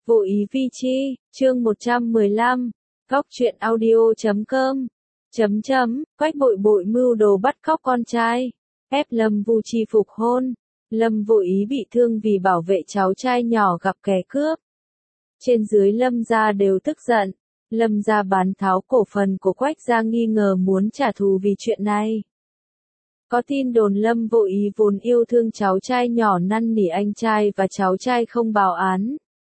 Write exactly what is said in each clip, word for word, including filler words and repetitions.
Vô ý vi chi, chương một trăm mười lăm, góc truyện audio chấm com, chấm chấm, Quách Bội Bội mưu đồ bắt cóc con trai, ép Lâm Vu Chi phục hôn, Lâm Vô Ý bị thương vì bảo vệ cháu trai nhỏ gặp kẻ cướp. Trên dưới Lâm gia đều tức giận, Lâm gia bán tháo cổ phần của Quách gia nghi ngờ muốn trả thù vì chuyện này. Có tin đồn Lâm Vô Ý vốn yêu thương cháu trai nhỏ năn nỉ anh trai và cháu trai không báo án.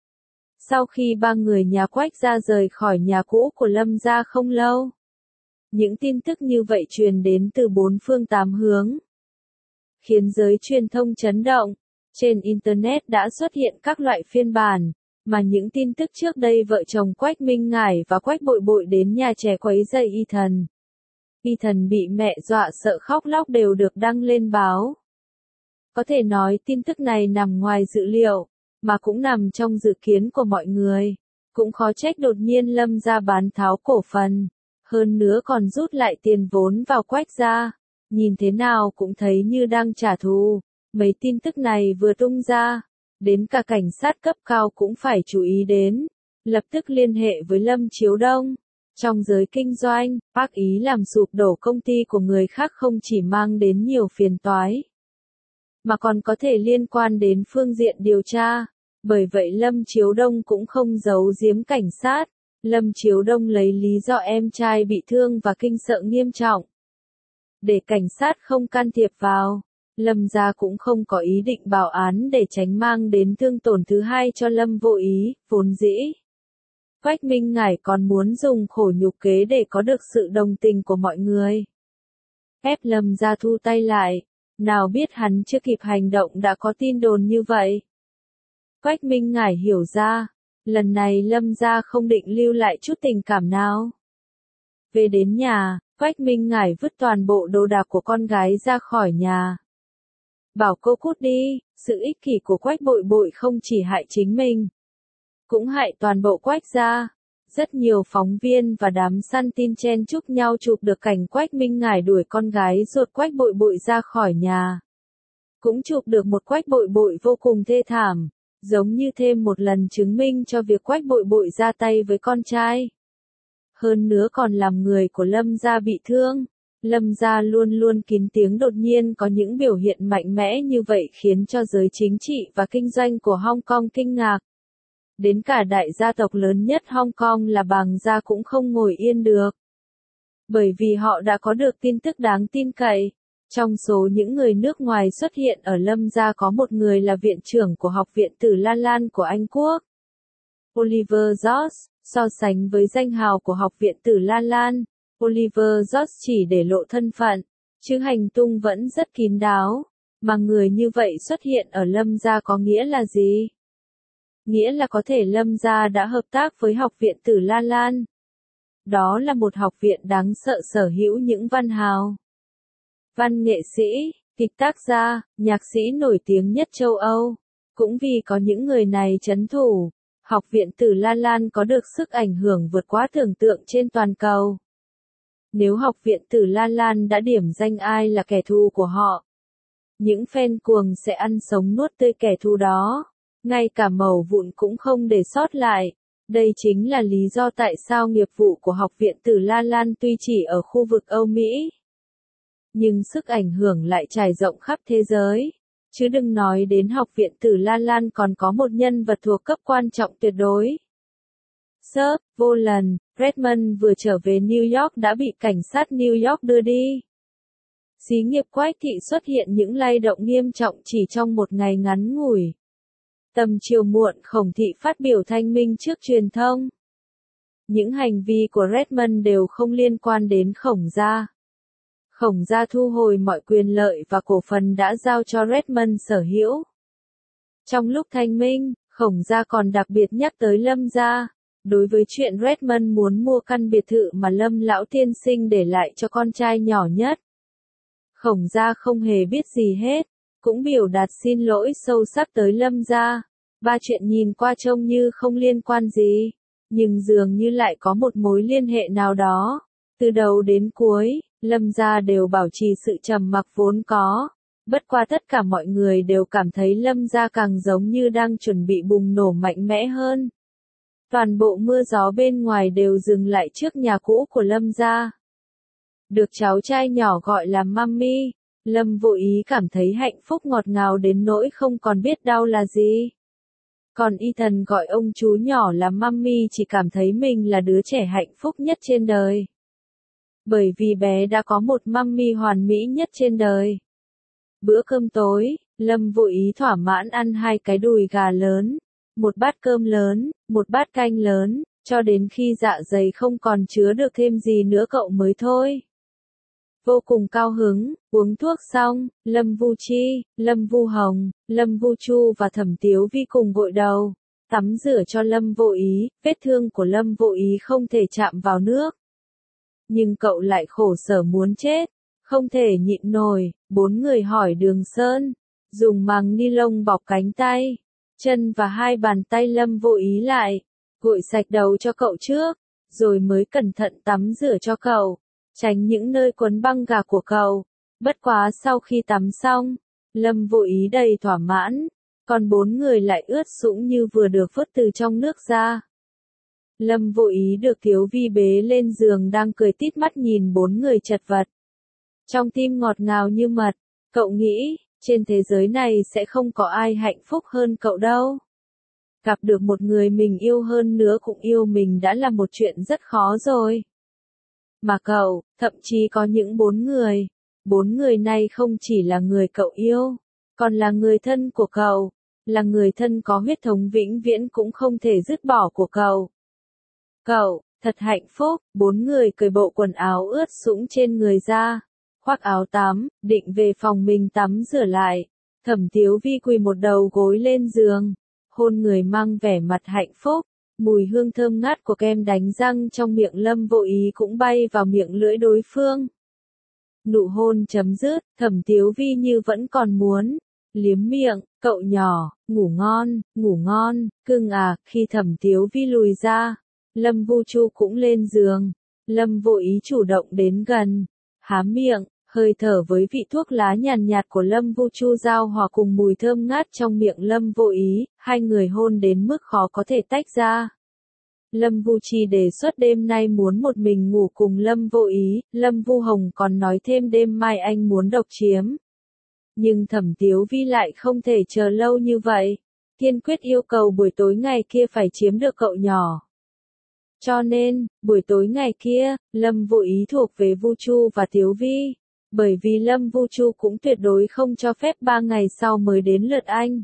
Sau khi ba người nhà Quách gia rời khỏi nhà cũ của Lâm gia không lâu, những tin tức như vậy truyền đến từ bốn phương tám hướng, khiến giới truyền thông chấn động. Trên Internet đã xuất hiện các loại phiên bản, mà những tin tức trước đây vợ chồng Quách Minh Ngải và Quách Bội Bội đến nhà trẻ quấy rầy Ethan. Ethan bị mẹ dọa sợ khóc lóc đều được đăng lên báo. Có thể nói tin tức này nằm ngoài dự liệu, mà cũng nằm trong dự kiến của mọi người. Cũng khó trách đột nhiên Lâm gia bán tháo cổ phần, hơn nữa còn rút lại tiền vốn vào Quách gia. Nhìn thế nào cũng thấy như đang trả thù. Mấy tin tức này vừa tung ra, đến cả cảnh sát cấp cao cũng phải chú ý đến, lập tức liên hệ với Lâm Chiếu Đông. Trong giới kinh doanh, ác ý làm sụp đổ công ty của người khác không chỉ mang đến nhiều phiền toái, mà còn có thể liên quan đến phương diện điều tra. Bởi vậy Lâm Chiếu Đông cũng không giấu giếm cảnh sát. Lâm Chiếu Đông lấy lý do em trai bị thương và kinh sợ nghiêm trọng, để cảnh sát không can thiệp vào. Lâm gia cũng không có ý định báo án để tránh mang đến thương tổn thứ hai cho Lâm Vô Ý. Vốn dĩ, Quách Minh Ngải còn muốn dùng khổ nhục kế để có được sự đồng tình của mọi người, ép Lâm gia thu tay lại. Nào biết hắn chưa kịp hành động đã có tin đồn như vậy. Quách Minh Ngải hiểu ra, lần này Lâm gia không định lưu lại chút tình cảm nào. Về đến nhà, Quách Minh Ngải vứt toàn bộ đồ đạc của con gái ra khỏi nhà, bảo cô cút đi. Sự ích kỷ của Quách Bội Bội không chỉ hại chính mình, cũng hại toàn bộ Quách gia. Rất nhiều phóng viên và đám săn tin chen chúc nhau chụp được cảnh Quách Minh Ngải đuổi con gái ruột Quách Bội Bội ra khỏi nhà. Cũng chụp được một Quách Bội Bội vô cùng thê thảm, giống như thêm một lần chứng minh cho việc Quách Bội Bội ra tay với con trai. Hơn nữa còn làm người của Lâm gia bị thương. Lâm gia luôn luôn kín tiếng, đột nhiên có những biểu hiện mạnh mẽ như vậy khiến cho giới chính trị và kinh doanh của Hong Kong kinh ngạc. Đến cả đại gia tộc lớn nhất Hong Kong là Bàng gia cũng không ngồi yên được. Bởi vì họ đã có được tin tức đáng tin cậy. Trong số những người nước ngoài xuất hiện ở Lâm gia có một người là viện trưởng của Học viện Tử La Lan của Anh Quốc, Oliver George. So sánh với danh hào của Học viện Tử La Lan, Oliver George chỉ để lộ thân phận, chứ hành tung vẫn rất kín đáo. Mà người như vậy xuất hiện ở Lâm gia có nghĩa là gì? Nghĩa là có thể Lâm gia đã hợp tác với Học viện Tử La Lan. Đó là một học viện đáng sợ sở hữu những văn hào, văn nghệ sĩ, kịch tác gia, nhạc sĩ nổi tiếng nhất châu Âu. Cũng vì có những người này trấn thủ, Học viện Tử La Lan có được sức ảnh hưởng vượt quá tưởng tượng trên toàn cầu. Nếu Học viện Tử La Lan đã điểm danh ai là kẻ thù của họ, những fan cuồng sẽ ăn sống nuốt tươi kẻ thù đó, ngay cả mẩu vụn cũng không để sót lại. Đây chính là lý do tại sao nghiệp vụ của Học viện Tử La Lan tuy chỉ ở khu vực Âu Mỹ, nhưng sức ảnh hưởng lại trải rộng khắp thế giới. Chứ đừng nói đến Học viện Tử La Lan còn có một nhân vật thuộc cấp quan trọng tuyệt đối. Sir, vô lần, Redmond vừa trở về New York đã bị cảnh sát New York đưa đi. Xí nghiệp Quách thị xuất hiện những lay động nghiêm trọng chỉ trong một ngày ngắn ngủi. Tầm chiều muộn Khổng thị phát biểu thanh minh trước truyền thông. Những hành vi của Redmond đều không liên quan đến Khổng gia. Khổng gia thu hồi mọi quyền lợi và cổ phần đã giao cho Redmond sở hữu. Trong lúc thanh minh, Khổng gia còn đặc biệt nhắc tới Lâm gia. Đối với chuyện Redmond muốn mua căn biệt thự mà Lâm lão tiên sinh để lại cho con trai nhỏ nhất, Khổng gia không hề biết gì hết, cũng biểu đạt xin lỗi sâu sắc tới Lâm gia. Ba chuyện nhìn qua trông như không liên quan gì, nhưng dường như lại có một mối liên hệ nào đó. Từ đầu đến cuối, Lâm gia đều bảo trì sự trầm mặc vốn có. Bất qua tất cả mọi người đều cảm thấy Lâm gia càng giống như đang chuẩn bị bùng nổ mạnh mẽ hơn. Toàn bộ mưa gió bên ngoài đều dừng lại trước nhà cũ của Lâm gia. Được cháu trai nhỏ gọi là Mummy, Lâm Vô Ý cảm thấy hạnh phúc ngọt ngào đến nỗi không còn biết đau là gì. Còn Ethan gọi ông chú nhỏ là Mummy chỉ cảm thấy mình là đứa trẻ hạnh phúc nhất trên đời. Bởi vì bé đã có một Mummy hoàn mỹ nhất trên đời. Bữa cơm tối, Lâm Vô Ý thỏa mãn ăn hai cái đùi gà lớn, một bát cơm lớn, một bát canh lớn, cho đến khi dạ dày không còn chứa được thêm gì nữa cậu mới thôi. Vô cùng cao hứng, uống thuốc xong, Lâm Vu Chi, Lâm Vu Hồng, Lâm Vu Chu và Thẩm Tiếu Vi cùng gội đầu, tắm rửa cho Lâm Vô Ý, vết thương của Lâm Vô Ý không thể chạm vào nước. Nhưng cậu lại khổ sở muốn chết, không thể nhịn nổi, bốn người hỏi Đường Sơn, dùng màng ni lông bọc cánh tay, chân và hai bàn tay Lâm Vô Ý lại, gội sạch đầu cho cậu trước, rồi mới cẩn thận tắm rửa cho cậu, tránh những nơi quấn băng gạc của cậu. Bất quá sau khi tắm xong, Lâm Vô Ý đầy thỏa mãn, còn bốn người lại ướt sũng như vừa được vớt từ trong nước ra. Lâm Vô Ý được Tiếu Vi bế lên giường đang cười tít mắt nhìn bốn người chật vật. Trong tim ngọt ngào như mật, cậu nghĩ, trên thế giới này sẽ không có ai hạnh phúc hơn cậu đâu. Gặp được một người mình yêu hơn nữa cũng yêu mình đã là một chuyện rất khó rồi. Mà cậu, thậm chí có những bốn người, bốn người này không chỉ là người cậu yêu, còn là người thân của cậu, là người thân có huyết thống vĩnh viễn cũng không thể dứt bỏ của cậu. Cậu, thật hạnh phúc, bốn người cởi bộ quần áo ướt sũng trên người ra, khoác áo tắm, định về phòng mình tắm rửa lại. Thẩm Tiếu Vi quỳ một đầu gối lên giường, hôn người mang vẻ mặt hạnh phúc, mùi hương thơm ngát của kem đánh răng trong miệng Lâm Vô Ý cũng bay vào miệng lưỡi đối phương. Nụ hôn chấm dứt, Thẩm Tiếu Vi như vẫn còn muốn liếm miệng, cậu nhỏ, ngủ ngon, ngủ ngon, cưng à. Khi Thẩm Tiếu Vi lùi ra, Lâm Vu Chu cũng lên giường, Lâm Vô Ý chủ động đến gần, há miệng, hơi thở với vị thuốc lá nhàn nhạt của Lâm Vu Chu giao hòa cùng mùi thơm ngát trong miệng Lâm Vô Ý, hai người hôn đến mức khó có thể tách ra. Lâm Vu Chi đề xuất đêm nay muốn một mình ngủ cùng Lâm Vô Ý, Lâm Vu Hồng còn nói thêm đêm mai anh muốn độc chiếm. Nhưng Thẩm Tiếu Vi lại không thể chờ lâu như vậy, kiên quyết yêu cầu buổi tối ngày kia phải chiếm được cậu nhỏ. Cho nên, buổi tối ngày kia, Lâm Vô Ý thuộc về Vu Chu và Tiếu Vi, bởi vì Lâm Vu Chu cũng tuyệt đối không cho phép ba ngày sau mới đến lượt anh.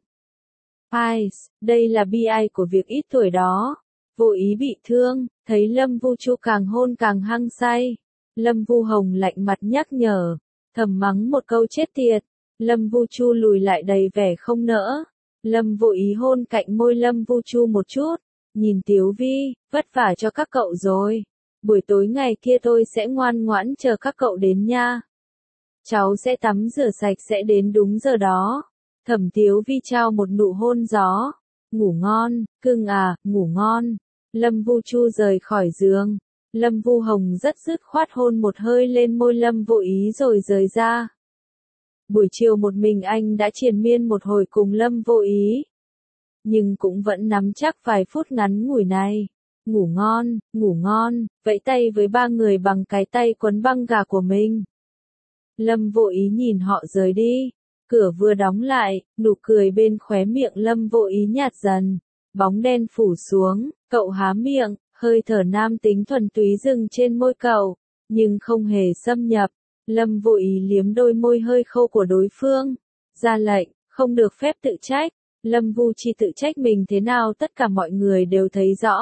Ai, đây là bi ai của việc ít tuổi đó. Vô Ý bị thương, thấy Lâm Vu Chu càng hôn càng hăng say. Lâm Vu Hồng lạnh mặt nhắc nhở, thầm mắng một câu chết tiệt. Lâm Vu Chu lùi lại đầy vẻ không nỡ. Lâm Vô Ý hôn cạnh môi Lâm Vu Chu một chút, nhìn Tiếu Vi, vất vả cho các cậu rồi. Buổi tối ngày kia tôi sẽ ngoan ngoãn chờ các cậu đến nha. Cháu sẽ tắm rửa sạch sẽ đến đúng giờ đó. Thẩm Tiếu Vi trao một nụ hôn gió. Ngủ ngon, cưng à, ngủ ngon. Lâm Vu Chu rời khỏi giường. Lâm Vu Hồng rất dứt khoát hôn một hơi lên môi Lâm Vô Ý rồi rời ra. Buổi chiều một mình anh đã triền miên một hồi cùng Lâm Vô Ý. Nhưng cũng vẫn nắm chắc vài phút ngắn ngủi này. Ngủ ngon, ngủ ngon, vẫy tay với ba người bằng cái tay quấn băng gà của mình. Lâm Vô Ý nhìn họ rời đi. Cửa vừa đóng lại, nụ cười bên khóe miệng Lâm Vô Ý nhạt dần. Bóng đen phủ xuống, cậu há miệng, hơi thở nam tính thuần túy dừng trên môi cậu, nhưng không hề xâm nhập. Lâm Vô Ý liếm đôi môi hơi khô của đối phương, ra lệnh, không được phép tự trách. Lâm Vu Chi tự trách mình thế nào tất cả mọi người đều thấy rõ.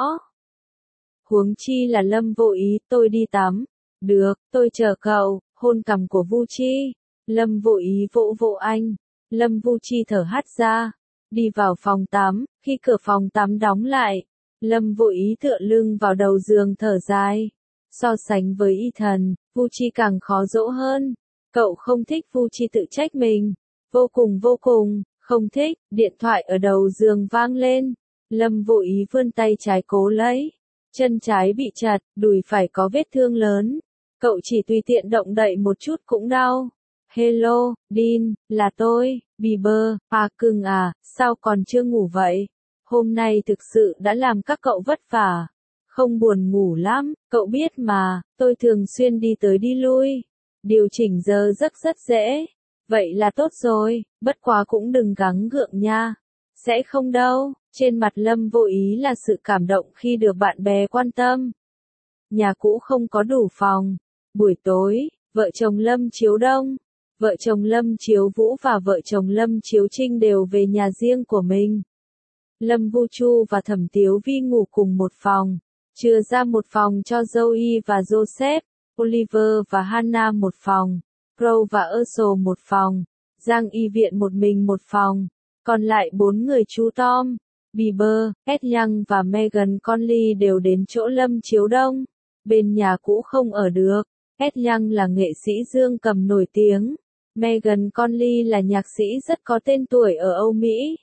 Huống chi là Lâm Vô Ý, tôi đi tắm. Được, tôi chờ cậu, hôn cằm của Vu Chi. Lâm Vô Ý vỗ vỗ anh. Lâm Vu Chi thở hắt ra, đi vào phòng tắm. Khi cửa phòng tắm đóng lại, Lâm Vô Ý tựa lưng vào đầu giường thở dài. So sánh với Ethan, Vu Chi càng khó dỗ hơn. Cậu không thích Vu Chi tự trách mình. Vô cùng vô cùng, không thích. Điện thoại ở đầu giường vang lên. Lâm Vô Ý vươn tay trái cố lấy. Chân trái bị chặt, đùi phải có vết thương lớn. Cậu chỉ tùy tiện động đậy một chút cũng đau. Hello, Dean, là tôi, Bieber, à cưng à, sao còn chưa ngủ vậy? Hôm nay thực sự đã làm các cậu vất vả. Không buồn ngủ lắm, cậu biết mà, tôi thường xuyên đi tới đi lui. Điều chỉnh giờ giấc rất dễ. Vậy là tốt rồi, bất quá cũng đừng gắng gượng nha. Sẽ không đâu, trên mặt Lâm Vô Ý là sự cảm động khi được bạn bè quan tâm. Nhà cũ không có đủ phòng. Buổi tối, vợ chồng Lâm Chiếu Đông, vợ chồng Lâm Chiếu Vũ và vợ chồng Lâm Chiếu Trinh đều về nhà riêng của mình. Lâm Vu Chu và Thẩm Tiếu Vi ngủ cùng một phòng, chừa ra một phòng cho Zoe và Joseph, Oliver và Hannah một phòng, Crow và Ursul một phòng, Giang Y Viện một mình một phòng, còn lại bốn người chú Tom, Bieber, Ed Young và Megan Conley đều đến chỗ Lâm Chiếu Đông. Bên nhà cũ không ở được. Ed Young là nghệ sĩ dương cầm nổi tiếng. Megan Conley là nhạc sĩ rất có tên tuổi ở Âu Mỹ.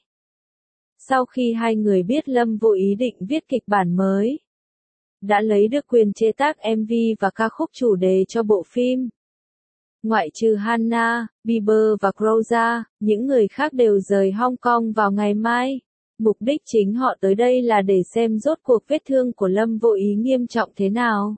Sau khi hai người biết Lâm Vô Ý định viết kịch bản mới, đã lấy được quyền chế tác em vê và ca khúc chủ đề cho bộ phim. Ngoại trừ Hannah, Bieber và Crow ra, những người khác đều rời Hong Kong vào ngày mai. Mục đích chính họ tới đây là để xem rốt cuộc vết thương của Lâm Vô Ý nghiêm trọng thế nào.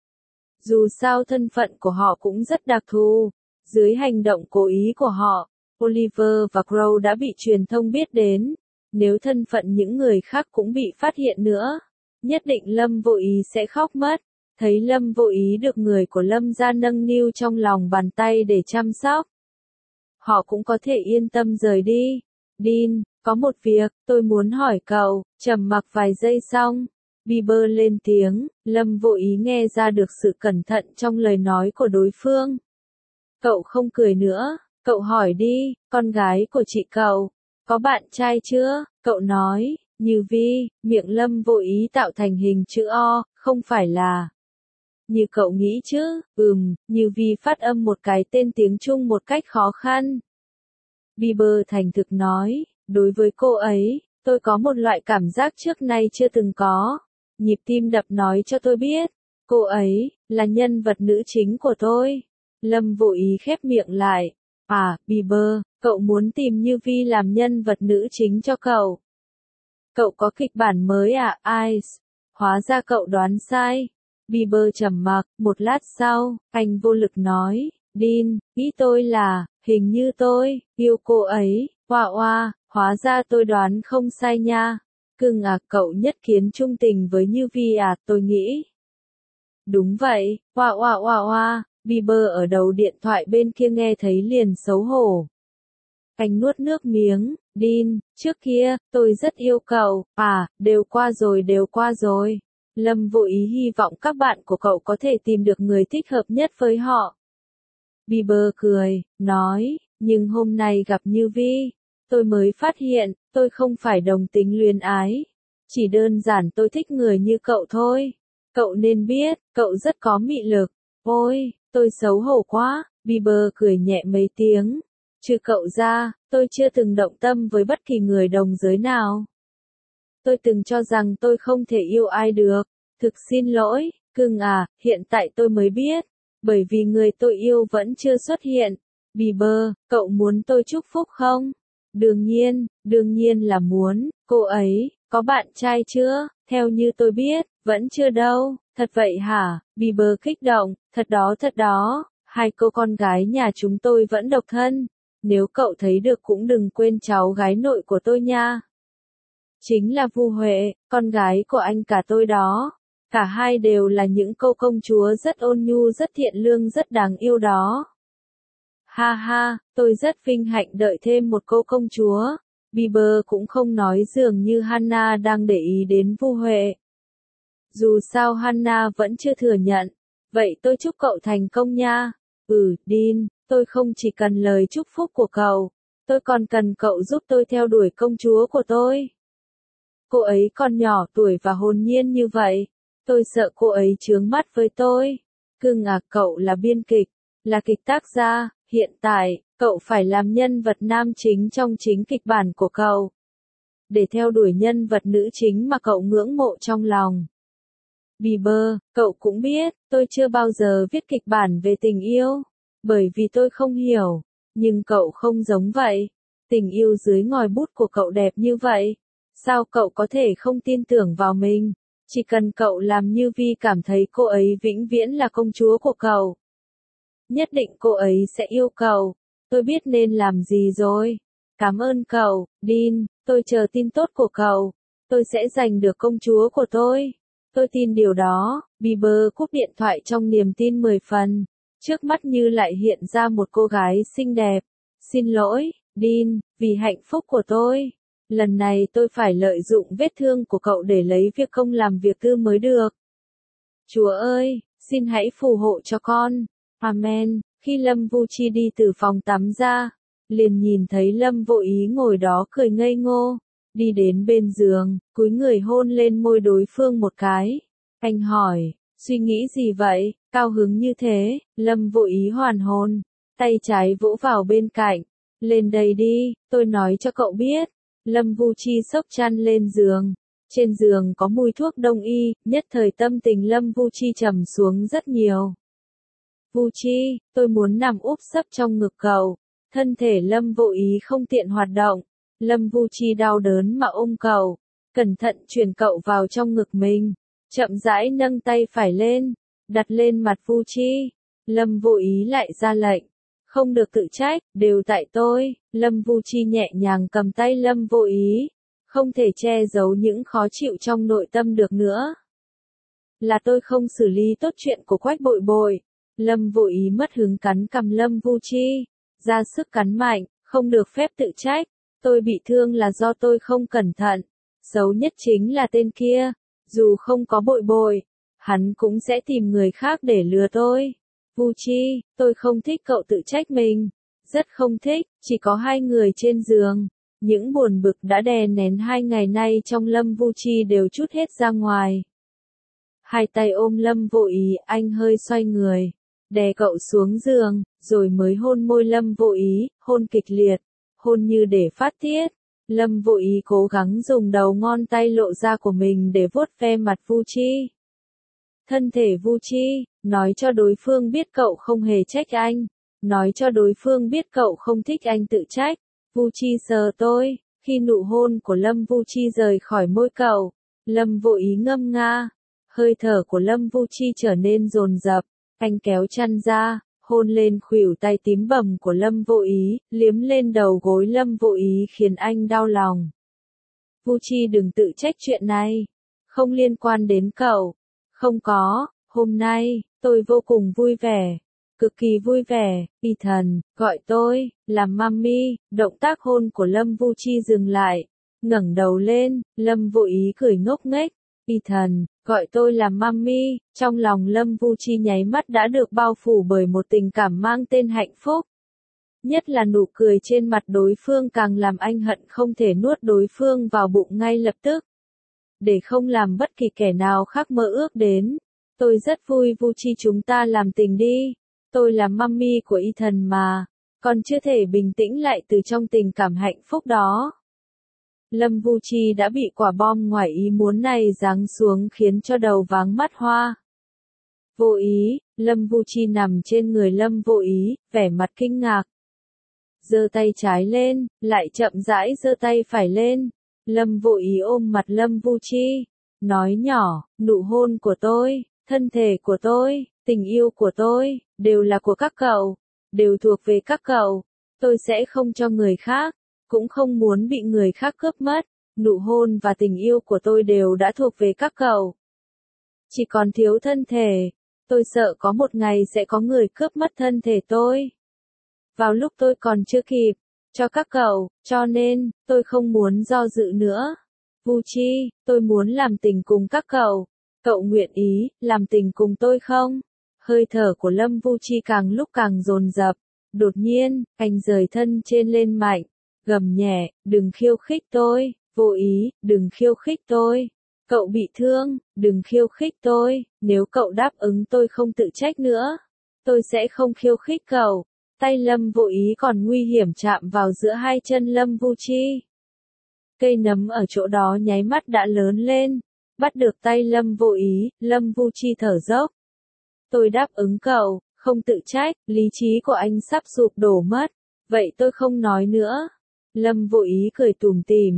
Dù sao thân phận của họ cũng rất đặc thù. Dưới hành động cố ý của họ, Oliver và Crow đã bị truyền thông biết đến. Nếu thân phận những người khác cũng bị phát hiện nữa, nhất định Lâm Vô Ý sẽ khóc mất. Thấy Lâm Vô Ý được người của Lâm gia nâng niu trong lòng bàn tay để chăm sóc, họ cũng có thể yên tâm rời đi. Dean, có một việc, tôi muốn hỏi cậu. Trầm mặc vài giây xong, Bieber lên tiếng. Lâm Vô Ý nghe ra được sự cẩn thận trong lời nói của đối phương. Cậu không cười nữa, cậu hỏi đi, con gái của chị cậu, có bạn trai chưa? Cậu nói, Như Vi, miệng Lâm Vô Ý tạo thành hình chữ O, không phải là như cậu nghĩ chứ? Ừm, Như Vi phát âm một cái tên tiếng Trung một cách khó khăn. Bieber thành thực nói, đối với cô ấy, tôi có một loại cảm giác trước nay chưa từng có. Nhịp tim đập nói cho tôi biết, cô ấy là nhân vật nữ chính của tôi. Lâm Vô Ý khép miệng lại. À, Bieber, cậu muốn tìm Như Vi làm nhân vật nữ chính cho cậu. Cậu có kịch bản mới à, Ice? Hóa ra cậu đoán sai. Bieber trầm mặc, một lát sau, anh vô lực nói, Dean, ý tôi là, hình như tôi, yêu cô ấy, oa oa, hóa ra tôi đoán không sai nha. Cưng à, cậu nhất kiến trung tình với Như Vi à, tôi nghĩ. Đúng vậy, oa oa oa oa, Bieber ở đầu điện thoại bên kia nghe thấy liền xấu hổ. Anh nuốt nước miếng, Dean, trước kia, tôi rất yêu cậu, à, đều qua rồi đều qua rồi. Lâm Vô Ý hy vọng các bạn của cậu có thể tìm được người thích hợp nhất với họ. Bieber cười, nói, nhưng hôm nay gặp Như Vi, tôi mới phát hiện, tôi không phải đồng tính luyến ái. Chỉ đơn giản tôi thích người như cậu thôi. Cậu nên biết, cậu rất có mị lực. Ôi, tôi xấu hổ quá, Bieber cười nhẹ mấy tiếng. Trừ cậu ra, tôi chưa từng động tâm với bất kỳ người đồng giới nào. Tôi từng cho rằng tôi không thể yêu ai được. Thực xin lỗi, cưng à, hiện tại tôi mới biết. Bởi vì người tôi yêu vẫn chưa xuất hiện. Bieber, cậu muốn tôi chúc phúc không? Đương nhiên, đương nhiên là muốn. Cô ấy, có bạn trai chưa? Theo như tôi biết, vẫn chưa đâu. Thật vậy hả? Bieber kích động, thật đó thật đó. Hai cô con gái nhà chúng tôi vẫn độc thân. Nếu cậu thấy được cũng đừng quên cháu gái nội của tôi nha. Chính là Vu Huệ, con gái của anh cả tôi đó. Cả hai đều là những cô công chúa rất ôn nhu rất thiện lương rất đáng yêu đó. Ha ha, tôi rất vinh hạnh đợi thêm một cô công chúa. Bieber cũng không nói dường như Hannah đang để ý đến Vu Huệ. Dù sao Hannah vẫn chưa thừa nhận. Vậy tôi chúc cậu thành công nha. Ừ, Dean, tôi không chỉ cần lời chúc phúc của cậu. Tôi còn cần cậu giúp tôi theo đuổi công chúa của tôi. Cô ấy còn nhỏ tuổi và hồn nhiên như vậy. Tôi sợ cô ấy chướng mắt với tôi. Cưng à, cậu là biên kịch, là kịch tác gia, hiện tại, cậu phải làm nhân vật nam chính trong chính kịch bản của cậu. Để theo đuổi nhân vật nữ chính mà cậu ngưỡng mộ trong lòng. Bieber, cậu cũng biết, tôi chưa bao giờ viết kịch bản về tình yêu. Bởi vì tôi không hiểu. Nhưng cậu không giống vậy. Tình yêu dưới ngòi bút của cậu đẹp như vậy. Sao cậu có thể không tin tưởng vào mình? Chỉ cần cậu làm như Vi cảm thấy cô ấy vĩnh viễn là công chúa của cậu. Nhất định cô ấy sẽ yêu cậu. Tôi biết nên làm gì rồi. Cảm ơn cậu, Dean, tôi chờ tin tốt của cậu. Tôi sẽ giành được công chúa của tôi. Tôi tin điều đó. Bieber cúp điện thoại trong niềm tin mười phần. Trước mắt như lại hiện ra một cô gái xinh đẹp. Xin lỗi, Dean, vì hạnh phúc của tôi. Lần này tôi phải lợi dụng vết thương của cậu để lấy việc công làm việc tư mới được. Chúa ơi, xin hãy phù hộ cho con. Amen. Khi Lâm Vu Chi đi từ phòng tắm ra, liền nhìn thấy Lâm Vô Ý ngồi đó cười ngây ngô, đi đến bên giường, cúi người hôn lên môi đối phương một cái. Anh hỏi, suy nghĩ gì vậy, cao hứng như thế? Lâm Vô Ý hoàn hồn, tay trái vỗ vào bên cạnh, lên đây đi, tôi nói cho cậu biết. Lâm Vu Chi xốc chăn lên giường, trên giường có mùi thuốc đông y, nhất thời tâm tình Lâm Vu Chi trầm xuống rất nhiều. Vu Chi, tôi muốn nằm úp sấp trong ngực cậu. Thân thể Lâm Vô Ý không tiện hoạt động. Lâm Vu Chi đau đớn mà ôm cậu, cẩn thận chuyển cậu vào trong ngực mình, chậm rãi nâng tay phải lên, đặt lên mặt Vu Chi. Lâm Vô Ý lại ra lệnh, không được tự trách, đều tại tôi. Lâm Vu Chi nhẹ nhàng cầm tay Lâm Vô Ý, không thể che giấu những khó chịu trong nội tâm được nữa. Là tôi không xử lý tốt chuyện của Quách Bội Bội. Lâm Vô Ý mất hứng cắn cằm Lâm Vu Chi, ra sức cắn mạnh, không được phép tự trách. Tôi bị thương là do tôi không cẩn thận. Xấu nhất chính là tên kia, dù không có Bội Bội, hắn cũng sẽ tìm người khác để lừa tôi. Vu Chi, tôi không thích cậu tự trách mình. Rất không thích, chỉ có hai người trên giường. Những buồn bực đã đè nén hai ngày nay trong Lâm Vu Chi đều trút hết ra ngoài. Hai tay ôm Lâm Vô Ý, anh hơi xoay người, đè cậu xuống giường, rồi mới hôn môi Lâm Vô Ý, hôn kịch liệt, hôn như để phát tiết. Lâm Vô Ý cố gắng dùng đầu ngón tay lộ ra của mình để vuốt ve mặt Vu Chi. Thân thể Vu Chi, nói cho đối phương biết cậu không hề trách anh, nói cho đối phương biết cậu không thích anh tự trách. Vu Chi sờ tôi, khi nụ hôn của Lâm Vu Chi rời khỏi môi cậu, Lâm Vô Ý ngâm nga, hơi thở của Lâm Vu Chi trở nên dồn dập, anh kéo chăn ra, hôn lên khuỷu tay tím bầm của Lâm Vô Ý, liếm lên đầu gối Lâm Vô Ý khiến anh đau lòng. Vu Chi đừng tự trách chuyện này, không liên quan đến cậu. Không có, hôm nay, tôi vô cùng vui vẻ, cực kỳ vui vẻ. Ethan, gọi tôi, làm mami. Động tác hôn của Lâm Vu Chi dừng lại, ngẩng đầu lên, Lâm Vô Ý cười ngốc nghếch. Ethan, gọi tôi là mami. Trong lòng Lâm Vu Chi nháy mắt đã được bao phủ bởi một tình cảm mang tên hạnh phúc. Nhất là nụ cười trên mặt đối phương càng làm anh hận không thể nuốt đối phương vào bụng ngay lập tức, để không làm bất kỳ kẻ nào khác mơ ước đến. Tôi rất vui Vu Chi, chúng ta làm tình đi. Tôi là mami của Ethan mà, còn chưa thể bình tĩnh lại từ trong tình cảm hạnh phúc đó. Lâm Vu Chi đã bị quả bom ngoài ý muốn này giáng xuống khiến cho đầu váng mắt hoa. Vô Ý, Lâm Vu Chi nằm trên người Lâm Vô Ý, vẻ mặt kinh ngạc. Giơ tay trái lên, lại chậm rãi giơ tay phải lên. Lâm Vô Ý ôm mặt Lâm Vu Chi, nói nhỏ, nụ hôn của tôi, thân thể của tôi, tình yêu của tôi, đều là của các cậu, đều thuộc về các cậu. Tôi sẽ không cho người khác, cũng không muốn bị người khác cướp mất. Nụ hôn và tình yêu của tôi đều đã thuộc về các cậu. Chỉ còn thiếu thân thể. Tôi sợ có một ngày sẽ có người cướp mất thân thể tôi. Vào lúc tôi còn chưa kịp cho các cậu, cho nên, tôi không muốn do dự nữa. Vu Chi, tôi muốn làm tình cùng các cậu. Cậu nguyện ý, làm tình cùng tôi không? Hơi thở của Lâm Vu Chi càng lúc càng dồn dập. Đột nhiên, anh rời thân trên lên mạnh, gầm nhẹ, đừng khiêu khích tôi. Vô Ý, đừng khiêu khích tôi. Cậu bị thương, đừng khiêu khích tôi. Nếu cậu đáp ứng tôi không tự trách nữa, tôi sẽ không khiêu khích cậu. Tay Lâm Vô Ý còn nguy hiểm chạm vào giữa hai chân Lâm Vu Chi. Cây nấm ở chỗ đó nháy mắt đã lớn lên, bắt được tay Lâm Vô Ý, Lâm Vu Chi thở dốc. Tôi đáp ứng cậu, không tự trách, lý trí của anh sắp sụp đổ mất, vậy tôi không nói nữa. Lâm Vô Ý cười tủm tỉm,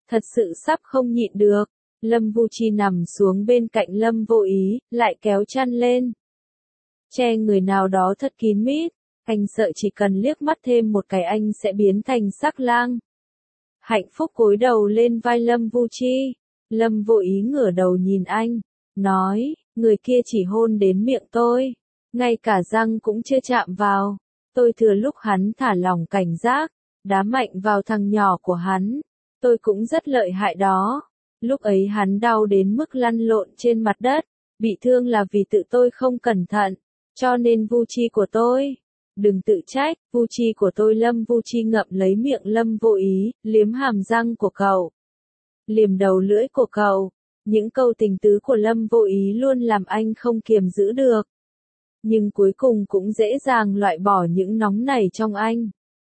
thật sự sắp không nhịn được. Lâm Vu Chi nằm xuống bên cạnh Lâm Vô Ý, lại kéo chăn lên. Che người nào đó thật kín mít, anh sợ chỉ cần liếc mắt thêm một cái anh sẽ biến thành sắc lang. Hạnh Phúc cúi đầu lên vai Lâm Vu Chi. Lâm Vô Ý ngửa đầu nhìn anh, nói, người kia chỉ hôn đến miệng tôi, ngay cả răng cũng chưa chạm vào. Tôi thừa lúc hắn thả lỏng cảnh giác, đá mạnh vào thằng nhỏ của hắn. Tôi cũng rất lợi hại đó. Lúc ấy hắn đau đến mức lăn lộn trên mặt đất, bị thương là vì tự tôi không cẩn thận, cho nên Vu Chi của tôi. Đừng tự trách, Vu Chi của tôi. Lâm Vu Chi ngậm lấy miệng Lâm Vô Ý, liếm hàm răng của cậu, liếm đầu lưỡi của cậu. Những câu tình tứ của Lâm Vô Ý luôn làm anh không kiềm giữ được. Nhưng cuối cùng cũng dễ dàng loại bỏ những nóng nảy trong anh.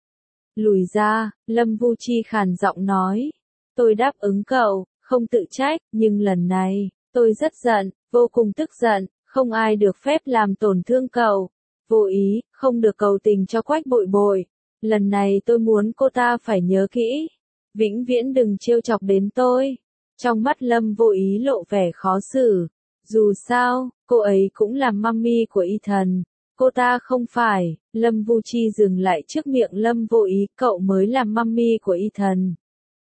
Lùi ra, Lâm Vu Chi khàn giọng nói. Tôi đáp ứng cậu, không tự trách, nhưng lần này, tôi rất giận, vô cùng tức giận, không ai được phép làm tổn thương cậu. Vô Ý, không được cầu tình cho Quách Bội Bội. Lần này tôi muốn cô ta phải nhớ kỹ. Vĩnh viễn đừng trêu chọc đến tôi. Trong mắt Lâm Vô Ý lộ vẻ khó xử. Dù sao, cô ấy cũng là mummy của Ethan. Cô ta không phải. Lâm Vu Chi dừng lại trước miệng Lâm Vô Ý. Cậu mới là mummy của Ethan.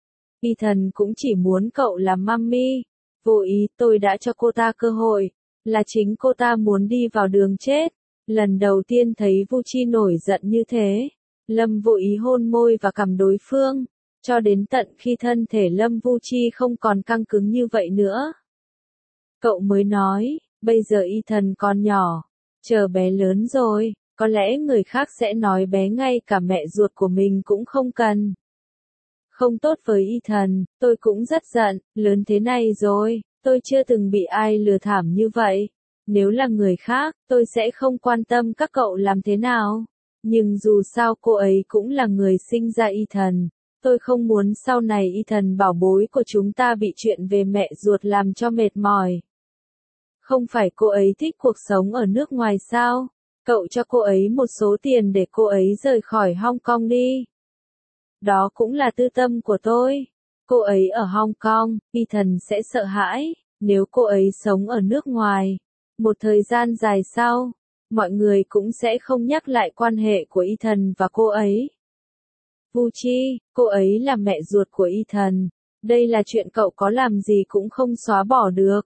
Ethan cũng chỉ muốn cậu làm mummy. Vô Ý, tôi đã cho cô ta cơ hội. Là chính cô ta muốn đi vào đường chết. Lần đầu tiên thấy Vu Chi nổi giận như thế. Lâm Vô Ý hôn môi và cằm đối phương. Cho đến tận khi thân thể Lâm Vu Chi không còn căng cứng như vậy nữa. Cậu mới nói, bây giờ Ethan còn nhỏ. Chờ bé lớn rồi, có lẽ người khác sẽ nói bé ngay cả mẹ ruột của mình cũng không cần. Không tốt với Ethan, tôi cũng rất giận, lớn thế này rồi, tôi chưa từng bị ai lừa thảm như vậy. Nếu là người khác, tôi sẽ không quan tâm các cậu làm thế nào. Nhưng dù sao cô ấy cũng là người sinh ra Ethan. Tôi không muốn sau này Ethan bảo bối của chúng ta bị chuyện về mẹ ruột làm cho mệt mỏi. Không phải cô ấy thích cuộc sống ở nước ngoài sao? Cậu cho cô ấy một số tiền để cô ấy rời khỏi Hong Kong đi. Đó cũng là tư tâm của tôi. Cô ấy ở Hong Kong, Ethan sẽ sợ hãi, nếu cô ấy sống ở nước ngoài. Một thời gian dài sau, mọi người cũng sẽ không nhắc lại quan hệ của Ethan và cô ấy. Vu Chi, cô ấy là mẹ ruột của Ethan. Đây là chuyện cậu có làm gì cũng không xóa bỏ được.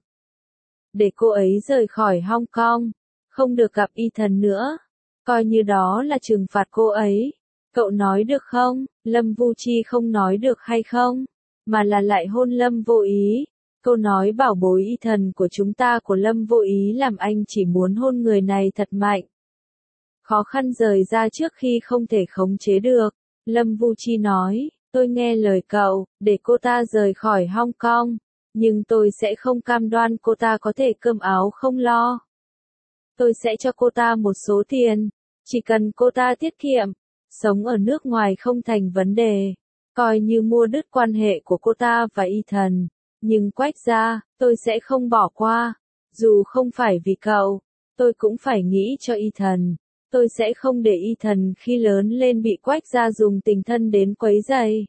Để cô ấy rời khỏi Hong Kong, không được gặp Ethan nữa. Coi như đó là trừng phạt cô ấy. Cậu nói được không? Lâm Vu Chi không nói được hay không? Mà là lại hôn Lâm Vô Ý. Câu nói bảo bối Ethan của chúng ta của Lâm Vô Ý làm anh chỉ muốn hôn người này thật mạnh. Khó khăn rời ra trước khi không thể khống chế được. Lâm Vu Chi nói, tôi nghe lời cậu, để cô ta rời khỏi Hong Kong. Nhưng tôi sẽ không cam đoan cô ta có thể cơm áo không lo. Tôi sẽ cho cô ta một số tiền. Chỉ cần cô ta tiết kiệm. Sống ở nước ngoài không thành vấn đề. Coi như mua đứt quan hệ của cô ta và Ethan. Nhưng Quách gia, tôi sẽ không bỏ qua. Dù không phải vì cậu, tôi cũng phải nghĩ cho Ethan. Tôi sẽ không để Ethan khi lớn lên bị Quách gia dùng tình thân đến quấy rầy.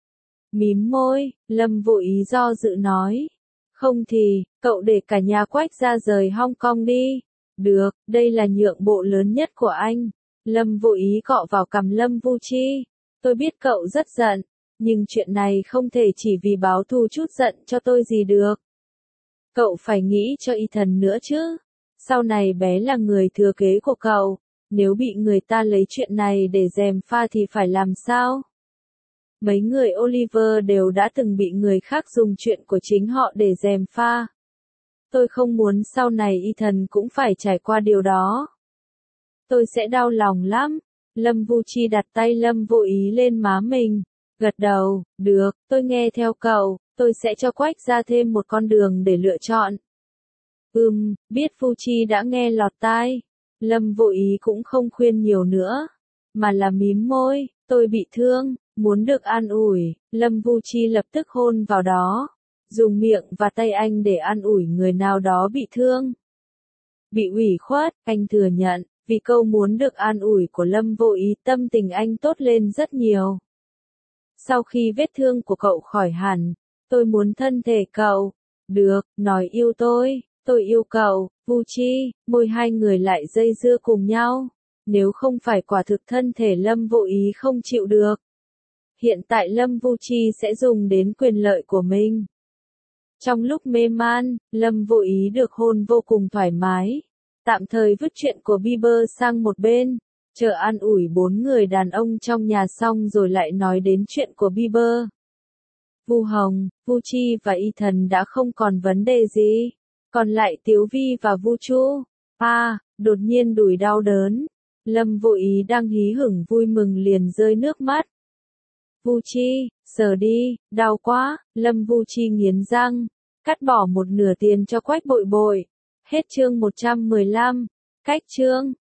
Mím môi, Lâm Vô Ý do dự nói. Không thì, cậu để cả nhà Quách gia rời Hong Kong đi. Được, đây là nhượng bộ lớn nhất của anh. Lâm Vô Ý cọ vào cằm Lâm Vu Chi. Tôi biết cậu rất giận, nhưng chuyện này không thể chỉ vì báo thù chút giận cho tôi gì được. Cậu phải nghĩ cho Ethan nữa chứ. Sau này bé là người thừa kế của cậu. Nếu bị người ta lấy chuyện này để gièm pha thì phải làm sao? Mấy người Oliver đều đã từng bị người khác dùng chuyện của chính họ để gièm pha. Tôi không muốn sau này Ethan cũng phải trải qua điều đó. Tôi sẽ đau lòng lắm. Lâm Vu Chi đặt tay Lâm Vô Ý lên má mình. Gật đầu, được, tôi nghe theo cậu, tôi sẽ cho Quách ra thêm một con đường để lựa chọn. Ừm, biết Vu Chi đã nghe lọt tai. Lâm Vô Ý cũng không khuyên nhiều nữa, mà là mím môi, tôi bị thương, muốn được an ủi. Lâm Vu Chi lập tức hôn vào đó, dùng miệng và tay anh để an ủi người nào đó bị thương. Bị ủy khuất, anh thừa nhận, vì câu muốn được an ủi của Lâm Vô Ý tâm tình anh tốt lên rất nhiều. Sau khi vết thương của cậu khỏi hẳn, Tôi muốn thân thể cậu. Được, nói yêu tôi, tôi yêu cậu, Vu Chi, môi hai người lại dây dưa cùng nhau. Nếu không phải quả thực thân thể Lâm Vô Ý không chịu được. Hiện tại Lâm Vu Chi sẽ dùng đến quyền lợi của mình. Trong lúc mê man, Lâm Vô Ý được hôn vô cùng thoải mái. Tạm thời vứt chuyện của Bieber sang một bên, chờ an ủi bốn người đàn ông trong nhà xong rồi lại nói đến chuyện của Bieber. Vu Hồng, Vu Chi và Y Thần đã không còn vấn đề gì. Còn lại Tiếu Vi và Vu Chu. À, đột nhiên đùi đau đớn. Lâm Vô Ý đang hí hửng vui mừng liền rơi nước mắt. Vu Chi, sờ đi, đau quá. Lâm Vu Chi nghiến răng, cắt bỏ một nửa tiền cho Quách Bội Bội. Hết chương một trăm mười lăm. Cách chương